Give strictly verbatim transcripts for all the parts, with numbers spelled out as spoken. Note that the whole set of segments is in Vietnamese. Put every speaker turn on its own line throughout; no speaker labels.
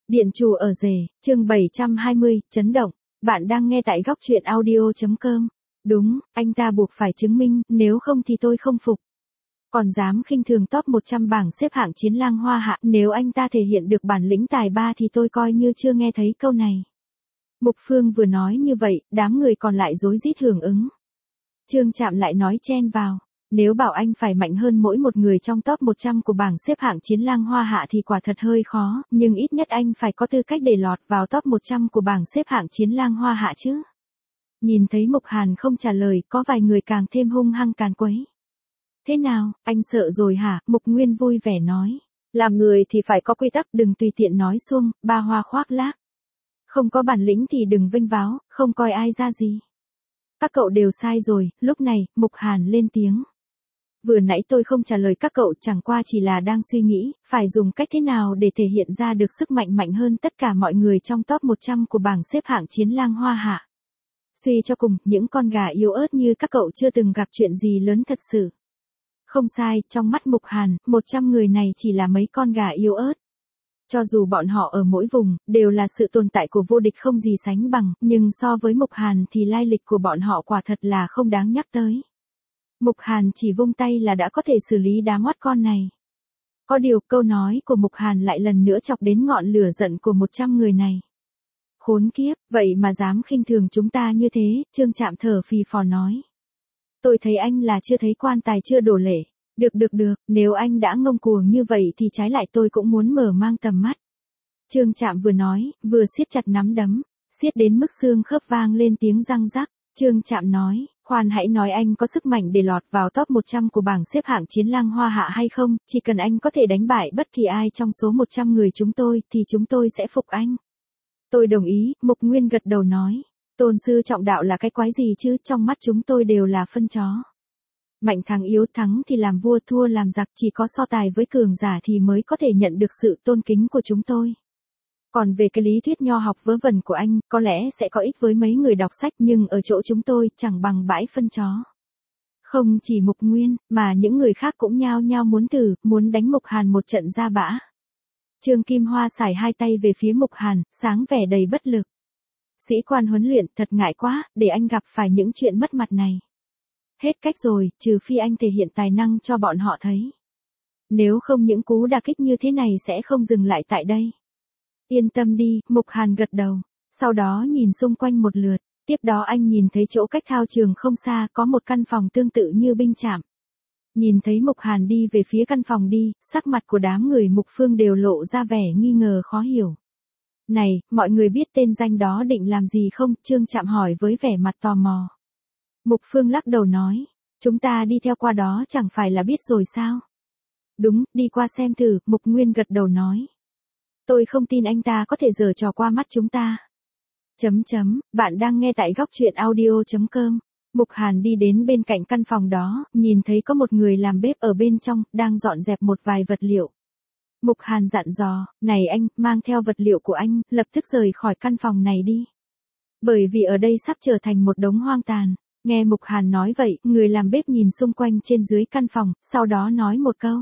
Điện chủ ở rể, chương bảy trăm hai mươi, chấn động. Bạn đang nghe tại góc truyện audio.com. Đúng, anh ta buộc phải chứng minh, nếu không thì tôi không phục. Còn dám khinh thường top một trăm bảng xếp hạng chiến lang hoa hạ, nếu anh ta thể hiện được bản lĩnh tài ba thì tôi coi như chưa nghe thấy câu này. Mục Phương vừa nói như vậy, đám người còn lại rối rít hưởng ứng. Trương Trạm lại nói chen vào. Nếu bảo anh phải mạnh hơn mỗi một người trong top một trăm của bảng xếp hạng chiến lang hoa hạ thì quả thật hơi khó, nhưng ít nhất anh phải có tư cách để lọt vào top một trăm của bảng xếp hạng chiến lang hoa hạ chứ. Nhìn thấy Mục Hàn không trả lời, có vài người càng thêm hung hăng càn quấy. Thế nào, anh sợ rồi hả? Mục Nguyên vui vẻ nói. Làm người thì phải có quy tắc, đừng tùy tiện nói suông, ba hoa khoác lác. Không có bản lĩnh thì đừng vênh váo, không coi ai ra gì. Các cậu đều sai rồi. Lúc này, Mục Hàn lên tiếng. Vừa nãy tôi không trả lời các cậu, chẳng qua chỉ là đang suy nghĩ, phải dùng cách thế nào để thể hiện ra được sức mạnh mạnh hơn tất cả mọi người trong top một trăm của bảng xếp hạng chiến lang hoa hạ. Suy cho cùng, những con gà yếu ớt như các cậu chưa từng gặp chuyện gì lớn thật sự. Không sai, trong mắt Mục Hàn, một trăm người này chỉ là mấy con gà yếu ớt. Cho dù bọn họ ở mỗi vùng, đều là sự tồn tại của vô địch không gì sánh bằng, nhưng so với Mục Hàn thì lai lịch của bọn họ quả thật là không đáng nhắc tới. Mục Hàn chỉ vung tay là đã có thể xử lý đám oát con này. Có điều câu nói của Mục Hàn lại lần nữa chọc đến ngọn lửa giận của một trăm người này. Khốn kiếp, vậy mà dám khinh thường chúng ta như thế, Trương Trạm thở phì phò nói. Tôi thấy anh là chưa thấy quan tài chưa đổ lệ. Được được được, nếu anh đã ngông cuồng như vậy thì trái lại tôi cũng muốn mở mang tầm mắt. Trương Trạm vừa nói, vừa siết chặt nắm đấm, siết đến mức xương khớp vang lên tiếng răng rắc. Trương Trạm nói, khoan hãy nói anh có sức mạnh để lọt vào top một trăm của bảng xếp hạng chiến lang hoa hạ hay không, chỉ cần anh có thể đánh bại bất kỳ ai trong số một trăm người chúng tôi thì chúng tôi sẽ phục anh. Tôi đồng ý, Mục Nguyên gật đầu nói, tôn sư trọng đạo là cái quái gì chứ, trong mắt chúng tôi đều là phân chó. Mạnh thắng yếu, thắng thì làm vua, thua làm giặc, chỉ có so tài với cường giả thì mới có thể nhận được sự tôn kính của chúng tôi. Còn về cái lý thuyết nho học vớ vẩn của anh, có lẽ sẽ có ích với mấy người đọc sách nhưng ở chỗ chúng tôi chẳng bằng bãi phân chó. Không chỉ Mục Nguyên, mà những người khác cũng nhao nhao muốn thử, muốn đánh Mục Hàn một trận ra bã. Trương Kim Hoa sải hai tay về phía Mục Hàn, sáng vẻ đầy bất lực. Sĩ quan huấn luyện, thật ngại quá, để anh gặp phải những chuyện mất mặt này. Hết cách rồi, trừ phi anh thể hiện tài năng cho bọn họ thấy. Nếu không những cú đả kích như thế này sẽ không dừng lại tại đây. Yên tâm đi, Mục Hàn gật đầu. Sau đó nhìn xung quanh một lượt. Tiếp đó anh nhìn thấy chỗ cách thao trường không xa có một căn phòng tương tự như binh trạm. Nhìn thấy Mục Hàn đi về phía căn phòng đi, sắc mặt của đám người Mục Phương đều lộ ra vẻ nghi ngờ khó hiểu. Này, mọi người biết tên danh đó định làm gì không? Trương Trạm hỏi với vẻ mặt tò mò. Mục Phương lắc đầu nói, chúng ta đi theo qua đó chẳng phải là biết rồi sao? Đúng, đi qua xem thử, Mục Nguyên gật đầu nói. Tôi không tin anh ta có thể giở trò qua mắt chúng ta. Chấm chấm, bạn đang nghe tại góc truyện audio.com. Mục Hàn đi đến bên cạnh căn phòng đó, nhìn thấy có một người làm bếp ở bên trong, đang dọn dẹp một vài vật liệu. Mục Hàn dặn dò, này anh, mang theo vật liệu của anh, lập tức rời khỏi căn phòng này đi. Bởi vì ở đây sắp trở thành một đống hoang tàn. Nghe Mục Hàn nói vậy, người làm bếp nhìn xung quanh trên dưới căn phòng, sau đó nói một câu.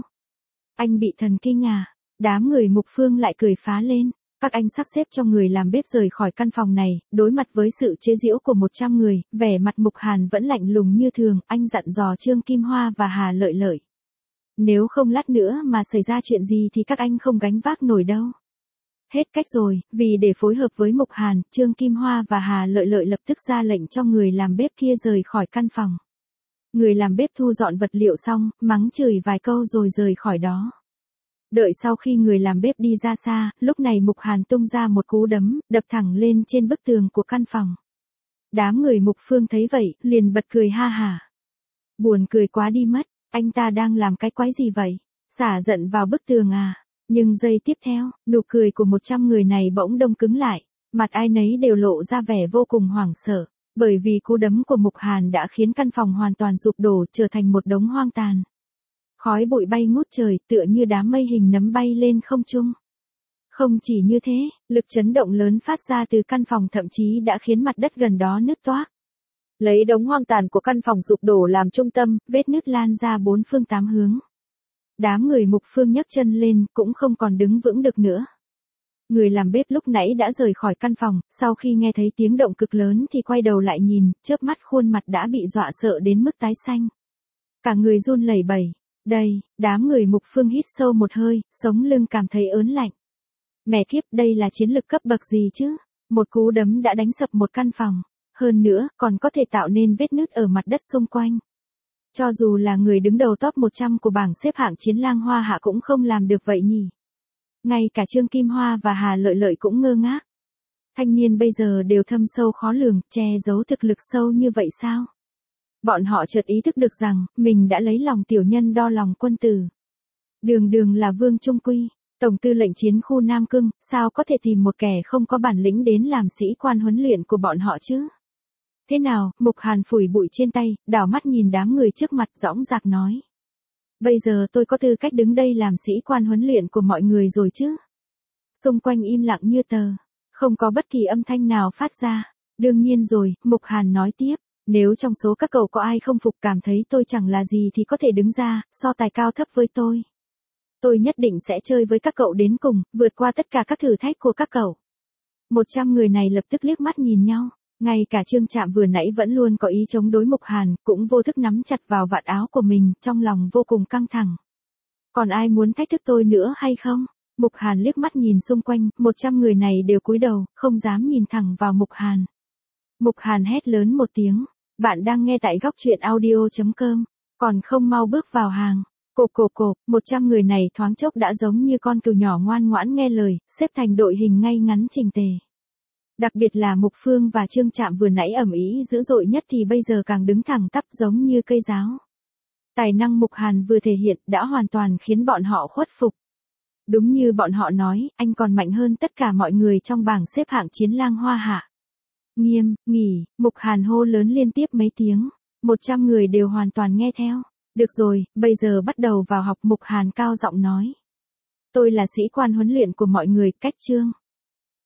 Anh bị thần kinh à? Đám người Mục Phương lại cười phá lên. Các anh sắp xếp cho người làm bếp rời khỏi căn phòng này, đối mặt với sự chế giễu của một trăm người, vẻ mặt Mục Hàn vẫn lạnh lùng như thường, anh dặn dò Trương Kim Hoa và Hà Lợi Lợi. Nếu không lát nữa mà xảy ra chuyện gì thì các anh không gánh vác nổi đâu. Hết cách rồi, vì để phối hợp với Mục Hàn, Trương Kim Hoa và Hà Lợi Lợi lập tức ra lệnh cho người làm bếp kia rời khỏi căn phòng. Người làm bếp thu dọn vật liệu xong, mắng chửi vài câu rồi rời khỏi đó. Đợi sau khi người làm bếp đi ra xa, lúc này Mục Hàn tung ra một cú đấm, đập thẳng lên trên bức tường của căn phòng. Đám người Mục Phương thấy vậy, liền bật cười ha hả. Buồn cười quá đi mất, anh ta đang làm cái quái gì vậy? Xả giận vào bức tường à? Nhưng giây tiếp theo, nụ cười của một trăm người này bỗng đông cứng lại, mặt ai nấy đều lộ ra vẻ vô cùng hoảng sợ, bởi vì cú đấm của Mục Hàn đã khiến căn phòng hoàn toàn sụp đổ trở thành một đống hoang tàn. Khói bụi bay ngút trời, tựa như đám mây hình nấm bay lên không trung. Không chỉ như thế, lực chấn động lớn phát ra từ căn phòng thậm chí đã khiến mặt đất gần đó nứt toác. Lấy đống hoang tàn của căn phòng sụp đổ làm trung tâm, vết nứt lan ra bốn phương tám hướng. Đám người Mục Phương nhấc chân lên, cũng không còn đứng vững được nữa. Người làm bếp lúc nãy đã rời khỏi căn phòng, sau khi nghe thấy tiếng động cực lớn thì quay đầu lại nhìn, chớp mắt khuôn mặt đã bị dọa sợ đến mức tái xanh. Cả người run lẩy bẩy. Đây, đám người Mục Phương hít sâu một hơi, sống lưng cảm thấy ớn lạnh. Mẹ kiếp, đây là chiến lực cấp bậc gì chứ? Một cú đấm đã đánh sập một căn phòng. Hơn nữa, còn có thể tạo nên vết nứt ở mặt đất xung quanh. Cho dù là người đứng đầu top một trăm của bảng xếp hạng Chiến Lang Hoa Hạ cũng không làm được vậy nhỉ. Ngay cả Trương Kim Hoa và Hà Lợi Lợi cũng ngơ ngác. Thanh niên bây giờ đều thâm sâu khó lường, che giấu thực lực sâu như vậy sao? Bọn họ chợt ý thức được rằng, mình đã lấy lòng tiểu nhân đo lòng quân tử. Đường đường là Vương Trung Quy, Tổng tư lệnh chiến khu Nam Cương, sao có thể tìm một kẻ không có bản lĩnh đến làm sĩ quan huấn luyện của bọn họ chứ? Thế nào? Mục Hàn phủi bụi trên tay, đảo mắt nhìn đám người trước mặt dõng dạc nói. Bây giờ tôi có tư cách đứng đây làm sĩ quan huấn luyện của mọi người rồi chứ? Xung quanh im lặng như tờ, không có bất kỳ âm thanh nào phát ra. Đương nhiên rồi, Mục Hàn nói tiếp, nếu trong số các cậu có ai không phục cảm thấy tôi chẳng là gì thì có thể đứng ra, so tài cao thấp với tôi. Tôi nhất định sẽ chơi với các cậu đến cùng, vượt qua tất cả các thử thách của các cậu. Một trăm người này lập tức liếc mắt nhìn nhau. Ngay cả Trương Trạm vừa nãy vẫn luôn có ý chống đối Mục Hàn, cũng vô thức nắm chặt vào vạt áo của mình, trong lòng vô cùng căng thẳng. Còn ai muốn thách thức tôi nữa hay không? Mục Hàn liếc mắt nhìn xung quanh, một trăm người này đều cúi đầu, không dám nhìn thẳng vào Mục Hàn. Mục Hàn hét lớn một tiếng, bạn đang nghe tại góc truyện audio chấm com, còn không mau bước vào hàng. Cộp cộp cộp, một trăm người này thoáng chốc đã giống như con cừu nhỏ ngoan ngoãn nghe lời, xếp thành đội hình ngay ngắn chỉnh tề. Đặc biệt là Mục Phương và Trương Trạm vừa nãy ầm ĩ dữ dội nhất thì bây giờ càng đứng thẳng tắp giống như cây giáo. Tài năng Mục Hàn vừa thể hiện đã hoàn toàn khiến bọn họ khuất phục. Đúng như bọn họ nói, anh còn mạnh hơn tất cả mọi người trong bảng xếp hạng Chiến Lang Hoa Hạ. Nghiêm, nghỉ, Mục Hàn hô lớn liên tiếp mấy tiếng, một trăm người đều hoàn toàn nghe theo. Được rồi, bây giờ bắt đầu vào học. Mục Hàn cao giọng nói. Tôi là sĩ quan huấn luyện của mọi người, Cách Trương.